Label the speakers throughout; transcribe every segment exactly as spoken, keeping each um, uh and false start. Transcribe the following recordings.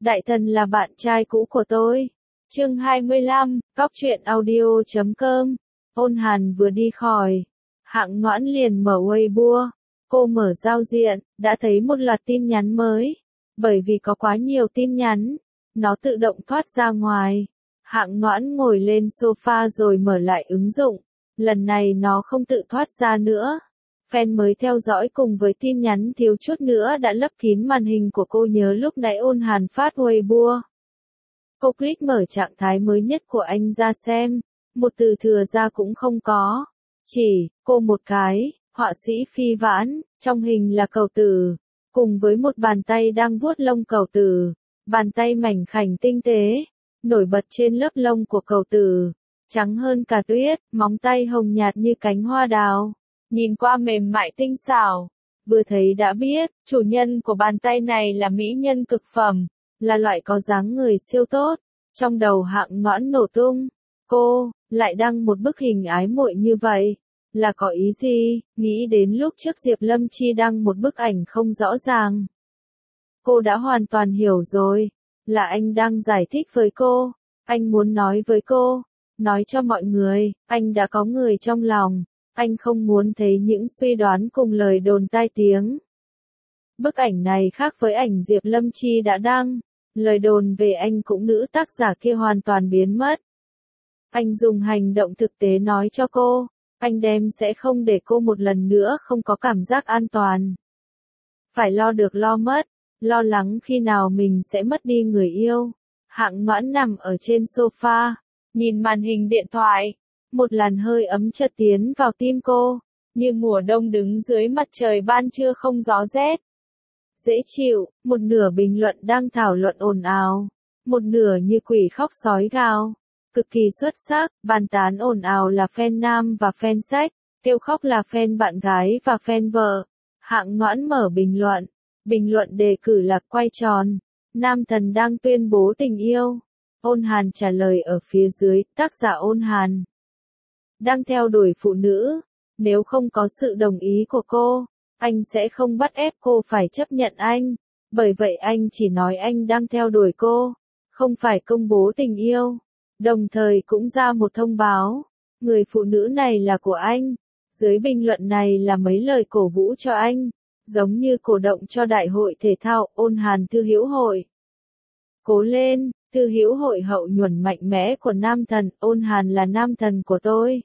Speaker 1: Đại thần là bạn trai cũ của tôi. Chương hai mươi lăm, Cóc truyện audio chấm com. Ôn Hàn vừa đi khỏi, Hạng Noãn liền mở Weibo. Cô mở giao diện, đã thấy một loạt tin nhắn mới. Bởi vì có quá nhiều tin nhắn, nó tự động thoát ra ngoài. Hạng Noãn ngồi lên sofa rồi mở lại ứng dụng. Lần này nó không tự thoát ra nữa. Fan mới theo dõi cùng với tin nhắn thiếu chút nữa đã lấp kín màn hình của cô. Nhớ lúc nãy Ôn Hàn phát Weibo. Cô click mở trạng thái mới nhất của anh ra xem. Một từ thừa ra cũng không có. Chỉ, cô một cái, họa sĩ Phi Vãn, trong hình là cẩu tử. Cùng với một bàn tay đang vuốt lông cẩu tử. Bàn tay mảnh khảnh tinh tế. Nổi bật trên lớp lông của cẩu tử. Trắng hơn cả tuyết, móng tay hồng nhạt như cánh hoa đào. Nhìn qua mềm mại tinh xảo. Vừa thấy đã biết, chủ nhân của bàn tay này là mỹ nhân cực phẩm. Là loại có dáng người siêu tốt. Trong đầu Hạng Noãn nổ tung. Cô, lại đăng một bức hình ái muội như vậy. Là có ý gì? Nghĩ đến lúc trước Diệp Lâm Chi đăng một bức ảnh không rõ ràng. Cô đã hoàn toàn hiểu rồi. Là anh đang giải thích với cô. Anh muốn nói với cô. Nói cho mọi người, anh đã có người trong lòng. Anh không muốn thấy những suy đoán cùng lời đồn tai tiếng. Bức ảnh này khác với ảnh Diệp Lâm Chi đã đăng. Lời đồn về anh cũng nữ tác giả kia hoàn toàn biến mất. Anh dùng hành động thực tế nói cho cô. Anh đem sẽ không để cô một lần nữa không có cảm giác an toàn. Phải lo được lo mất. Lo lắng khi nào mình sẽ mất đi người yêu. Hạng Noãn nằm ở trên sofa. Nhìn màn hình điện thoại. Một làn hơi ấm chợt tiến vào tim cô. Như mùa đông đứng dưới mặt trời ban trưa không gió rét. Dễ chịu, một nửa bình luận đang thảo luận ồn ào. Một nửa như quỷ khóc sói gào. Cực kỳ xuất sắc, bàn tán ồn ào là fan nam và fan sách. Kêu khóc là fan bạn gái và fan vợ. Hạng Noãn mở bình luận. Bình luận đề cử là quay tròn. Nam thần đang tuyên bố tình yêu. Ôn Hàn trả lời ở phía dưới, tác giả Ôn Hàn. Đang theo đuổi phụ nữ. Nếu không có sự đồng ý của cô, anh sẽ không bắt ép cô phải chấp nhận anh. Bởi vậy anh chỉ nói anh đang theo đuổi cô. Không phải công bố tình yêu. Đồng thời cũng ra một thông báo. Người phụ nữ này là của anh. Dưới bình luận này là mấy lời cổ vũ cho anh. Giống như cổ động cho đại hội thể thao Ôn Hàn Thư Hữu Hội. Cố lên, Thư Hữu Hội hậu nhuần mạnh mẽ của nam thần. Ôn Hàn là nam thần của tôi.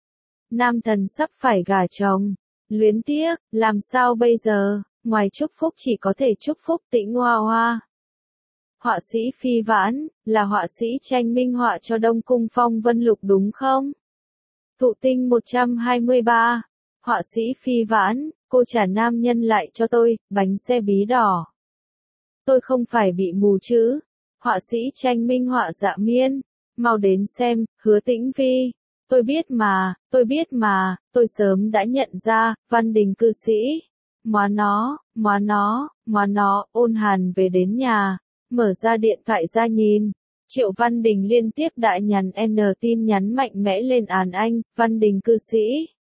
Speaker 1: Nam thần sắp phải gả chồng. Luyến tiếc, làm sao bây giờ? Ngoài chúc phúc chỉ có thể chúc phúc Tĩnh Hoa Hoa. Họa sĩ Phi Vãn, là họa sĩ tranh minh họa cho Đông Cung Phong Vân Lục đúng không? Thụ tinh một trăm hai mươi ba. Họa sĩ Phi Vãn, cô trả nam nhân lại cho tôi, bánh xe bí đỏ. Tôi không phải bị mù chứ? Họa sĩ tranh minh họa Dạ Miên, mau đến xem, Hứa Tĩnh Vi. Tôi biết mà, tôi biết mà, tôi sớm đã nhận ra, Văn Đình cư sĩ. Móa nó, móa nó, móa nó, Ôn Hàn về đến nhà, mở ra điện thoại ra nhìn. Triệu Văn Đình liên tiếp đại nhằn N tin nhắn mạnh mẽ lên án anh, Văn Đình cư sĩ.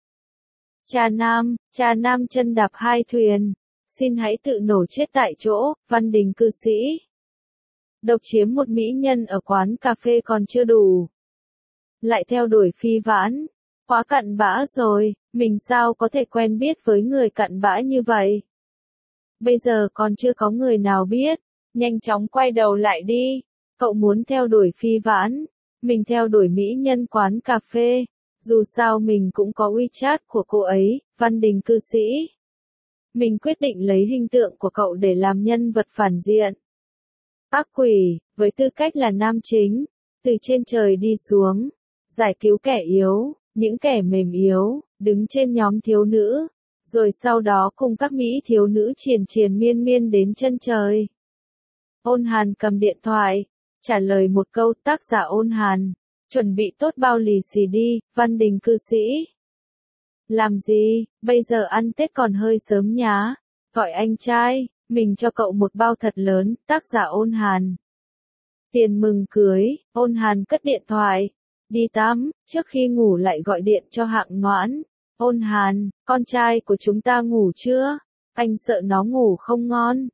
Speaker 1: Cha nam, cha nam chân đạp hai thuyền. Xin hãy tự nổ chết tại chỗ, Văn Đình cư sĩ. Độc chiếm một mỹ nhân ở quán cà phê còn chưa đủ. Lại theo đuổi Phi Vãn. Quá cặn bã rồi, mình sao có thể quen biết với người cặn bã như vậy? Bây giờ còn chưa có người nào biết. Nhanh chóng quay đầu lại đi. Cậu muốn theo đuổi Phi Vãn. Mình theo đuổi mỹ nhân quán cà phê. Dù sao mình cũng có WeChat của cô ấy, Văn Đình cư sĩ. Mình quyết định lấy hình tượng của cậu để làm nhân vật phản diện. Ác quỷ, với tư cách là nam chính. Từ trên trời đi xuống. Giải cứu kẻ yếu, những kẻ mềm yếu, đứng trên nhóm thiếu nữ. Rồi sau đó cùng các mỹ thiếu nữ triền triền miên miên đến chân trời. Ôn Hàn cầm điện thoại. Trả lời một câu, tác giả Ôn Hàn. Chuẩn bị tốt bao lì xì đi, Văn Đình cư sĩ. Làm gì, bây giờ ăn Tết còn hơi sớm nhá. Gọi anh trai, mình cho cậu một bao thật lớn, tác giả Ôn Hàn. Tiền mừng cưới, Ôn Hàn cất điện thoại. Đi tắm, trước khi ngủ lại gọi điện cho Hạng Noãn. Ôn Hàn, con trai của chúng ta ngủ chưa? Anh sợ nó ngủ không ngon.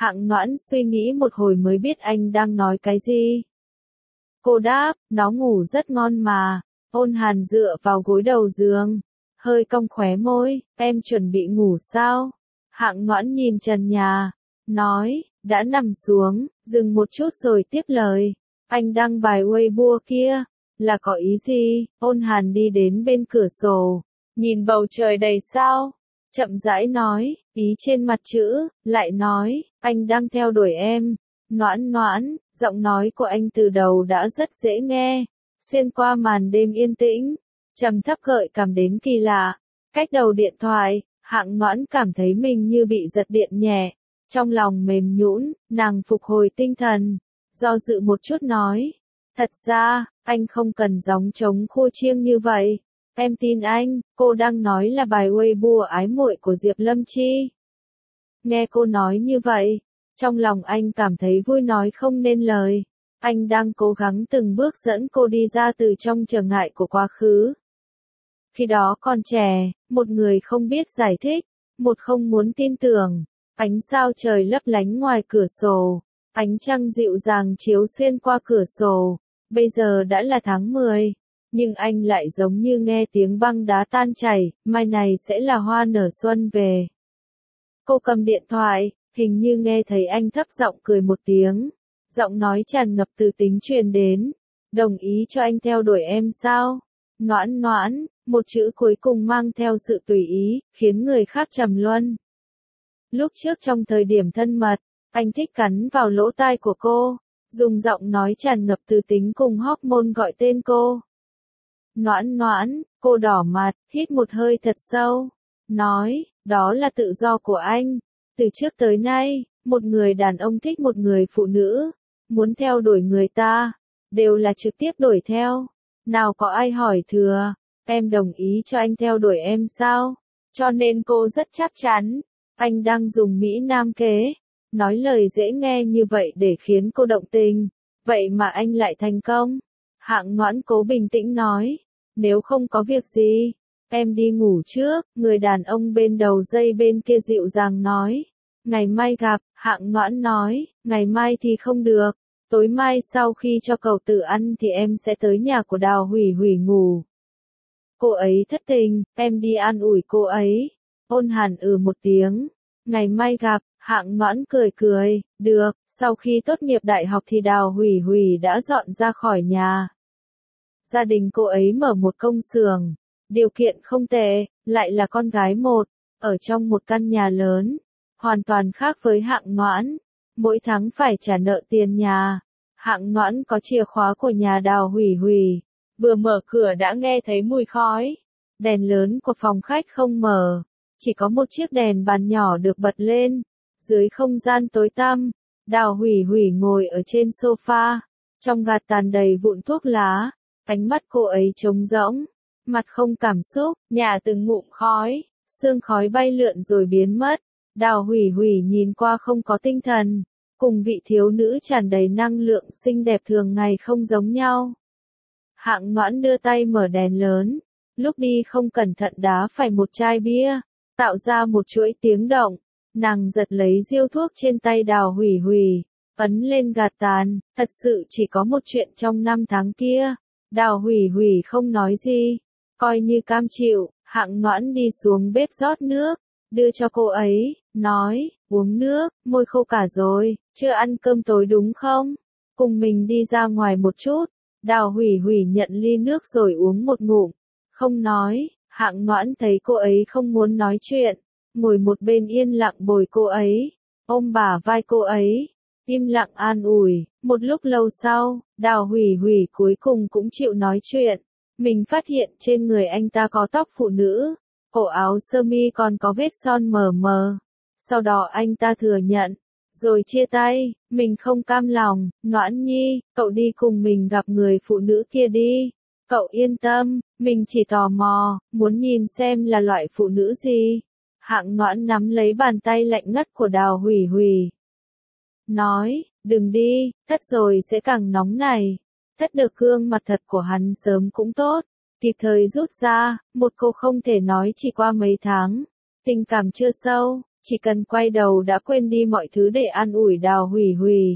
Speaker 1: Hạng Noãn suy nghĩ một hồi mới biết anh đang nói cái gì. Cô đáp, nó ngủ rất ngon mà. Ôn Hàn dựa vào gối đầu giường, hơi cong khóe môi, em chuẩn bị ngủ sao? Hạng Noãn nhìn trần nhà, nói, đã nằm xuống, dừng một chút rồi tiếp lời. Anh đăng bài Weibo kia, là có ý gì? Ôn Hàn đi đến bên cửa sổ, nhìn bầu trời đầy sao, chậm rãi nói, ý trên mặt chữ, lại nói, anh đang theo đuổi em. Noãn Noãn, giọng nói của anh từ đầu đã rất dễ nghe, xuyên qua màn đêm yên tĩnh, trầm thấp gợi cảm đến kỳ lạ. Cách đầu điện thoại, Hạng Noãn cảm thấy mình như bị giật điện nhẹ, trong lòng mềm nhũn, nàng phục hồi tinh thần, do dự một chút nói, thật ra, anh không cần gióng trống khô chiêng như vậy. Em tin anh, cô đang nói là bài Weibo ái muội của Diệp Lâm Chi. Nghe cô nói như vậy, trong lòng anh cảm thấy vui nói không nên lời. Anh đang cố gắng từng bước dẫn cô đi ra từ trong trở ngại của quá khứ. Khi đó còn trẻ, một người không biết giải thích, một không muốn tin tưởng. Ánh sao trời lấp lánh ngoài cửa sổ, ánh trăng dịu dàng chiếu xuyên qua cửa sổ. Bây giờ đã là tháng mười, nhưng anh lại giống như nghe tiếng băng đá tan chảy, mai này sẽ là hoa nở xuân về. Cô cầm điện thoại, hình như nghe thấy anh thấp giọng cười một tiếng, giọng nói tràn ngập từ tính truyền đến, đồng ý cho anh theo đuổi em sao? Noãn Noãn, một chữ cuối cùng mang theo sự tùy ý, khiến người khác trầm luân. Lúc trước trong thời điểm thân mật, anh thích cắn vào lỗ tai của cô, dùng giọng nói tràn ngập từ tính cùng hormone gọi tên cô. Noãn Noãn, cô đỏ mặt, hít một hơi thật sâu, nói, đó là tự do của anh. Từ trước tới nay, một người đàn ông thích một người phụ nữ, muốn theo đuổi người ta, đều là trực tiếp đuổi theo. Nào có ai hỏi thừa, em đồng ý cho anh theo đuổi em sao? Cho nên cô rất chắc chắn, anh đang dùng Mỹ Nam kế, nói lời dễ nghe như vậy để khiến cô động tình, vậy mà anh lại thành công. Hạng Noãn cố bình tĩnh nói, nếu không có việc gì, em đi ngủ trước. Người đàn ông bên đầu dây bên kia dịu dàng nói, ngày mai gặp. Hạng Noãn nói, ngày mai thì không được, tối mai sau khi cho cậu tự ăn thì em sẽ tới nhà của Đào Hủy Hủy ngủ. Cô ấy thất tình, em đi an ủi cô ấy. Ôn Hàn ừ một tiếng, ngày mai gặp. Hạng Noãn cười cười, được. Sau khi tốt nghiệp đại học thì Đào Hủy Hủy đã dọn ra khỏi nhà. Gia đình cô ấy mở một công xưởng, điều kiện không tệ, lại là con gái một, ở trong một căn nhà lớn, hoàn toàn khác với Hạng Noãn, mỗi tháng phải trả nợ tiền nhà. Hạng Noãn có chìa khóa của nhà Đào Hủy Hủy, vừa mở cửa đã nghe thấy mùi khói, đèn lớn của phòng khách không mở, chỉ có một chiếc đèn bàn nhỏ được bật lên, dưới không gian tối tăm, Đào Hủy Hủy ngồi ở trên sofa, trong gạt tàn đầy vụn thuốc lá. Ánh mắt cô ấy trống rỗng, mặt không cảm xúc, nhả từng ngụm khói, sương khói bay lượn rồi biến mất. Đào Hủy Hủy nhìn qua không có tinh thần, cùng vị thiếu nữ tràn đầy năng lượng xinh đẹp thường ngày không giống nhau. Hạng Noãn đưa tay mở đèn lớn, lúc đi không cẩn thận đá phải một chai bia, tạo ra một chuỗi tiếng động. Nàng giật lấy diêu thuốc trên tay Đào Hủy Hủy, ấn lên gạt tàn. Thật sự chỉ có một chuyện trong năm tháng kia. Đào Hủy Hủy không nói gì, coi như cam chịu. Hạng Noãn đi xuống bếp rót nước, đưa cho cô ấy, nói, uống nước, môi khô cả rồi, chưa ăn cơm tối đúng không? Cùng mình đi ra ngoài một chút. Đào Hủy Hủy nhận ly nước rồi uống một ngụm, không nói. Hạng Noãn thấy cô ấy không muốn nói chuyện, ngồi một bên yên lặng bồi cô ấy, ôm bả vai cô ấy, im lặng an ủi. Một lúc lâu sau, Đào Hủy Hủy cuối cùng cũng chịu nói chuyện. Mình phát hiện trên người anh ta có tóc phụ nữ, cổ áo sơ mi còn có vết son mờ mờ. Sau đó anh ta thừa nhận, rồi chia tay. Mình không cam lòng. Noãn Nhi, cậu đi cùng mình gặp người phụ nữ kia đi. Cậu yên tâm, mình chỉ tò mò, muốn nhìn xem là loại phụ nữ gì. Hạng Noãn nắm lấy bàn tay lạnh ngắt của Đào Hủy Hủy, nói, đừng đi, thất rồi sẽ càng nóng này. Thất được gương mặt thật của hắn sớm cũng tốt, kịp thời rút ra. Một cô không thể nói chỉ qua mấy tháng, tình cảm chưa sâu, chỉ cần quay đầu đã quên đi mọi thứ để an ủi Đào Hủy Hủy.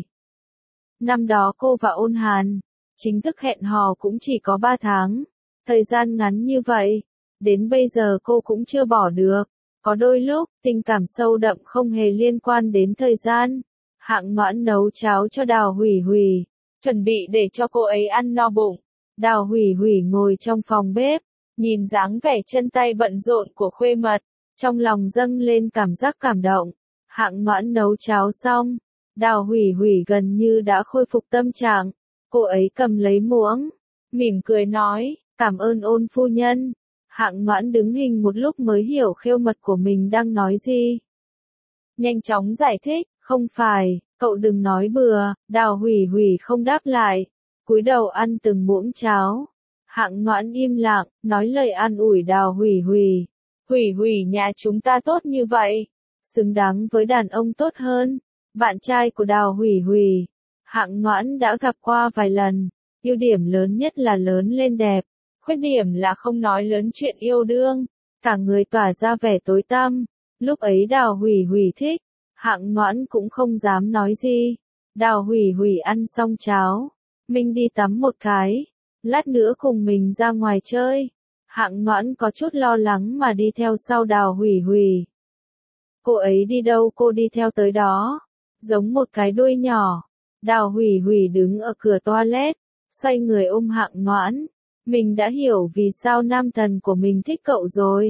Speaker 1: Năm đó cô và Ôn Hàn, chính thức hẹn hò cũng chỉ có ba tháng, thời gian ngắn như vậy, đến bây giờ cô cũng chưa bỏ được. Có đôi lúc, tình cảm sâu đậm không hề liên quan đến thời gian. Hạng Noãn nấu cháo cho Đào Hủy Hủy, chuẩn bị để cho cô ấy ăn no bụng. Đào Hủy Hủy ngồi trong phòng bếp, nhìn dáng vẻ chân tay bận rộn của khuê mật, trong lòng dâng lên cảm giác cảm động. Hạng Noãn nấu cháo xong, Đào Hủy Hủy gần như đã khôi phục tâm trạng. Cô ấy cầm lấy muỗng, mỉm cười nói, cảm ơn Ôn phu nhân. Hạng Noãn đứng hình một lúc mới hiểu khêu mật của mình đang nói gì. Nhanh chóng giải thích, không phải, cậu đừng nói bừa. Đào Hủy Hủy không đáp lại, cúi đầu ăn từng muỗng cháo. Hạng Noãn im lặng, nói lời an ủi Đào Hủy Hủy. Hủy Hủy nhà chúng ta tốt như vậy, xứng đáng với đàn ông tốt hơn. Bạn trai của Đào Hủy Hủy, Hạng Noãn đã gặp qua vài lần, ưu điểm lớn nhất là lớn lên đẹp, khuyết điểm là không nói lớn chuyện yêu đương, cả người tỏa ra vẻ tối tăm. Lúc ấy Đào Hủy Hủy thích, Hạng Noãn cũng không dám nói gì. Đào Hủy Hủy ăn xong cháo, mình đi tắm một cái, lát nữa cùng mình ra ngoài chơi. Hạng Noãn có chút lo lắng mà đi theo sau Đào Hủy Hủy. Cô ấy đi đâu cô đi theo tới đó, giống một cái đuôi nhỏ. Đào Hủy Hủy đứng ở cửa toilet, xoay người ôm Hạng Noãn. Mình đã hiểu vì sao nam thần của mình thích cậu rồi.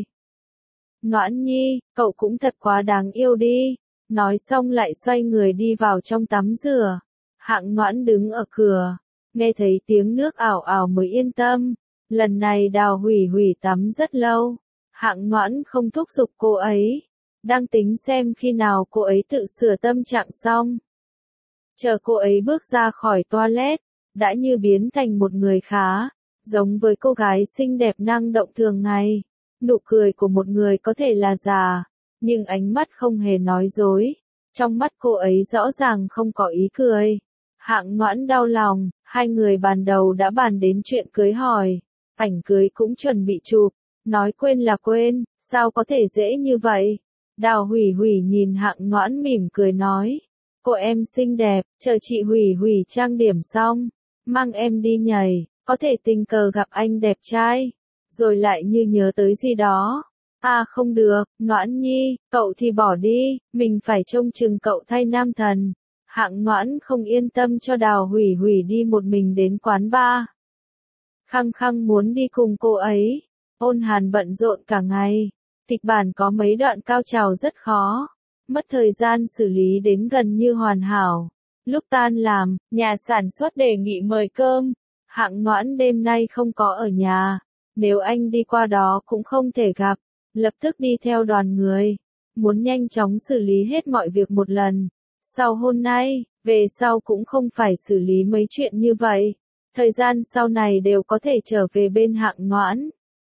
Speaker 1: Noãn nhi, cậu cũng thật quá đáng yêu đi. Nói xong lại xoay người đi vào trong tắm rửa. Hạng Noãn đứng ở cửa, nghe thấy tiếng nước ảo ảo mới yên tâm. Lần này Đào Hủy Hủy tắm rất lâu. Hạng Noãn không thúc giục cô ấy, đang tính xem khi nào cô ấy tự sửa tâm trạng xong. Chờ cô ấy bước ra khỏi toilet, đã như biến thành một người khá, giống với cô gái xinh đẹp năng động thường ngày. Nụ cười của một người có thể là giả, nhưng ánh mắt không hề nói dối. Trong mắt cô ấy rõ ràng không có ý cười. Hạng Noãn đau lòng, hai người ban đầu đã bàn đến chuyện cưới hỏi. Ảnh cưới cũng chuẩn bị chụp, nói quên là quên, sao có thể dễ như vậy. Đào Hủy Hủy nhìn Hạng Noãn mỉm cười nói, cô em xinh đẹp, chờ chị Hủy Hủy trang điểm xong, mang em đi nhảy, có thể tình cờ gặp anh đẹp trai. Rồi lại như nhớ tới gì đó. À không được, Noãn nhi, cậu thì bỏ đi, mình phải trông chừng cậu thay nam thần. Hạng Noãn không yên tâm cho Đào Hủy Hủy đi một mình đến quán bar. Khăng khăng muốn đi cùng cô ấy. Ôn Hàn bận rộn cả ngày. Kịch bản có mấy đoạn cao trào rất khó. Mất thời gian xử lý đến gần như hoàn hảo. Lúc tan làm, nhà sản xuất đề nghị mời cơm. Hạng Noãn đêm nay không có ở nhà. Nếu anh đi qua đó cũng không thể gặp. Lập tức đi theo đoàn người. Muốn nhanh chóng xử lý hết mọi việc một lần. Sau hôm nay, về sau cũng không phải xử lý mấy chuyện như vậy. Thời gian sau này đều có thể trở về bên Hạng Noãn.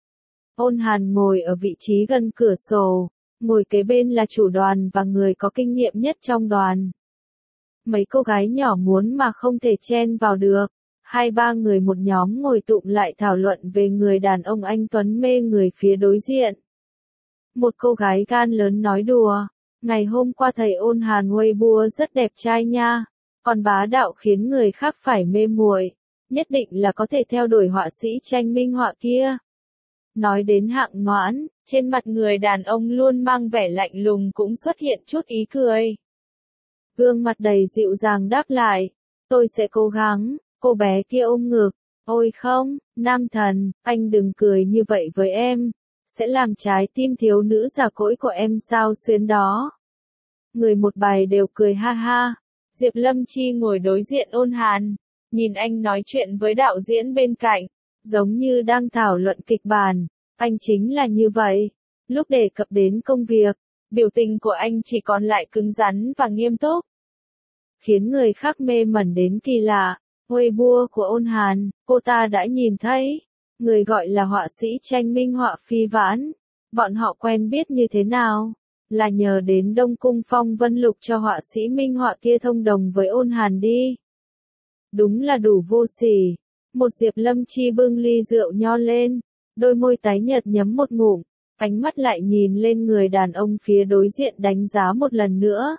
Speaker 1: Ôn Hàn ngồi ở vị trí gần cửa sổ. Ngồi kế bên là chủ đoàn và người có kinh nghiệm nhất trong đoàn. Mấy cô gái nhỏ muốn mà không thể chen vào được. Hai ba người một nhóm ngồi tụm lại thảo luận về người đàn ông anh tuấn mê người phía đối diện. Một cô gái gan lớn nói đùa, ngày hôm qua thầy Ôn Hàn Weibo rất đẹp trai nha, còn bá đạo khiến người khác phải mê muội, nhất định là có thể theo đuổi họa sĩ tranh minh họa kia. Nói đến Hạng Noãn, trên mặt người đàn ông luôn mang vẻ lạnh lùng cũng xuất hiện chút ý cười. Gương mặt đầy dịu dàng đáp lại, tôi sẽ cố gắng. Cô bé kia ôm ngực, ôi không, nam thần, anh đừng cười như vậy với em, sẽ làm trái tim thiếu nữ già cỗi của em sao xuyến đó. Người một bài đều cười ha ha. Diệp Lâm Chi ngồi đối diện Ôn Hàn, nhìn anh nói chuyện với đạo diễn bên cạnh, giống như đang thảo luận kịch bản. Anh chính là như vậy. Lúc đề cập đến công việc, biểu tình của anh chỉ còn lại cứng rắn và nghiêm túc, khiến người khác mê mẩn đến kỳ lạ. Weibo của Ôn Hàn, cô ta đã nhìn thấy. Người gọi là họa sĩ tranh minh họa Phi Vãn. Bọn họ quen biết như thế nào? Là nhờ đến Đông Cung Phong Vân Lục cho họa sĩ minh họa kia thông đồng với Ôn Hàn đi. Đúng là đủ vô sỉ. Một Diệp Lâm Chi bưng ly rượu nho lên, đôi môi tái nhợt nhấm một ngụm, Ánh mắt lại nhìn lên người đàn ông phía đối diện đánh giá một lần nữa.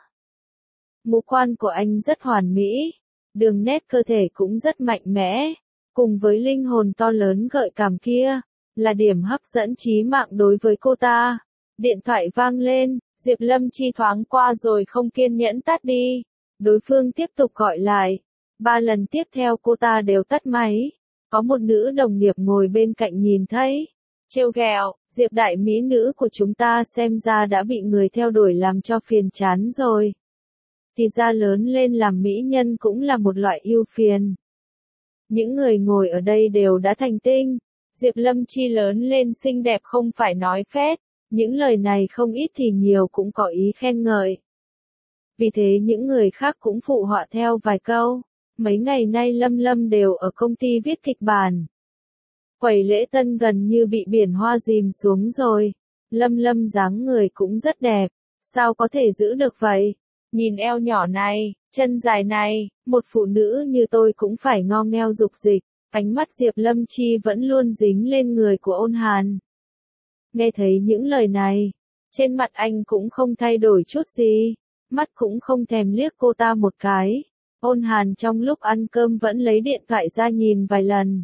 Speaker 1: Ngũ quan của anh rất hoàn mỹ, đường nét cơ thể cũng rất mạnh mẽ, cùng với linh hồn to lớn gợi cảm kia, là điểm hấp dẫn chí mạng đối với cô ta. Điện thoại vang lên, Diệp Lâm Chi thoáng qua rồi không kiên nhẫn tắt đi. Đối phương tiếp tục gọi lại. Ba lần tiếp theo cô ta đều tắt máy. Có một nữ đồng nghiệp ngồi bên cạnh nhìn thấy. Trêu ghẹo, Diệp đại mỹ nữ của chúng ta xem ra đã bị người theo đuổi làm cho phiền chán rồi. Thì ra lớn lên làm mỹ nhân cũng là một loại ưu phiền. Những người ngồi ở đây đều đã thành tinh. Diệp Lâm Chi lớn lên xinh đẹp không phải nói phét. Những lời này không ít thì nhiều cũng có ý khen ngợi. Vì thế những người khác cũng phụ họa theo vài câu. Mấy ngày nay Lâm Lâm đều ở công ty viết kịch bản. Quầy lễ tân gần như bị biển hoa dìm xuống rồi. Lâm Lâm dáng người cũng rất đẹp. Sao có thể giữ được vậy? Nhìn eo nhỏ này, chân dài này, một phụ nữ như tôi cũng phải ngo ngheo dục dịch. Ánh mắt Diệp Lâm Chi vẫn luôn dính lên người của Ôn Hàn. Nghe thấy những lời này, trên mặt anh cũng không thay đổi chút gì, mắt cũng không thèm liếc cô ta một cái. Ôn Hàn trong lúc ăn cơm vẫn lấy điện thoại ra nhìn vài lần.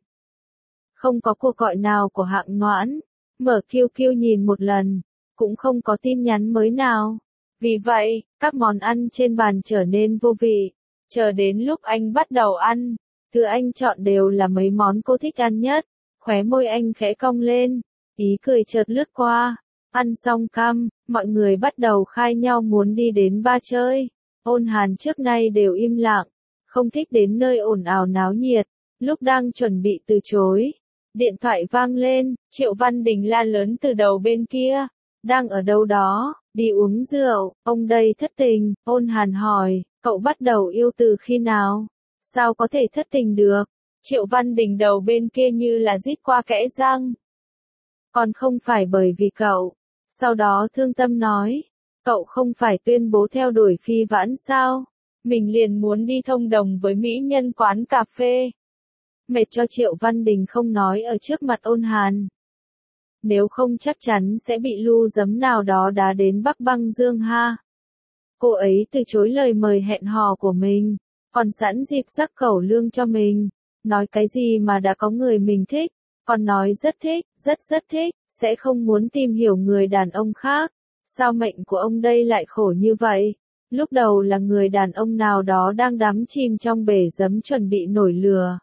Speaker 1: Không có cuộc gọi nào của Hạng Noãn, mở Q Q nhìn một lần, cũng không có tin nhắn mới nào. Vì vậy, các món ăn trên bàn trở nên vô vị. Chờ đến lúc anh bắt đầu ăn, thứ anh chọn đều là mấy món cô thích ăn nhất. Khóe môi anh khẽ cong lên, ý cười chợt lướt qua. Ăn xong cơm, mọi người bắt đầu khai nhau muốn đi đến bar chơi. Ôn Hàn trước nay đều im lặng, không thích đến nơi ồn ào náo nhiệt. Lúc đang chuẩn bị từ chối, điện thoại vang lên, Triệu Văn Đình la lớn từ đầu bên kia. Đang ở đâu đó, đi uống rượu, ông đây thất tình. Ôn Hàn hỏi, cậu bắt đầu yêu từ khi nào? Sao có thể thất tình được? Triệu Văn Đình đầu bên kia như là rít qua kẽ răng. Còn không phải bởi vì cậu. Sau đó thương tâm nói, cậu không phải tuyên bố theo đuổi Phi Vãn sao? Mình liền muốn đi thông đồng với mỹ nhân quán cà phê. Mệt cho Triệu Văn Đình không nói ở trước mặt Ôn Hàn. Nếu không chắc chắn sẽ bị lu giấm nào đó đá đến Bắc Băng Dương ha. Cô ấy từ chối lời mời hẹn hò của mình, còn sẵn dịp rắc cẩu lương cho mình. Nói cái gì mà đã có người mình thích, còn nói rất thích, rất rất thích, sẽ không muốn tìm hiểu người đàn ông khác. Sao mệnh của ông đây lại khổ như vậy? Lúc đầu là người đàn ông nào đó đang đắm chìm trong bể giấm chuẩn bị nổi lửa.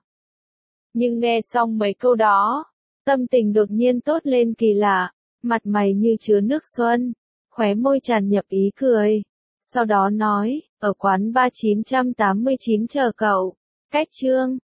Speaker 1: Nhưng nghe xong mấy câu đó, tâm tình đột nhiên tốt lên kỳ lạ, mặt mày như chứa nước xuân, khóe môi tràn nhập ý cười. Sau đó nói, ở quán ba chín tám chín chờ cậu. Cách chương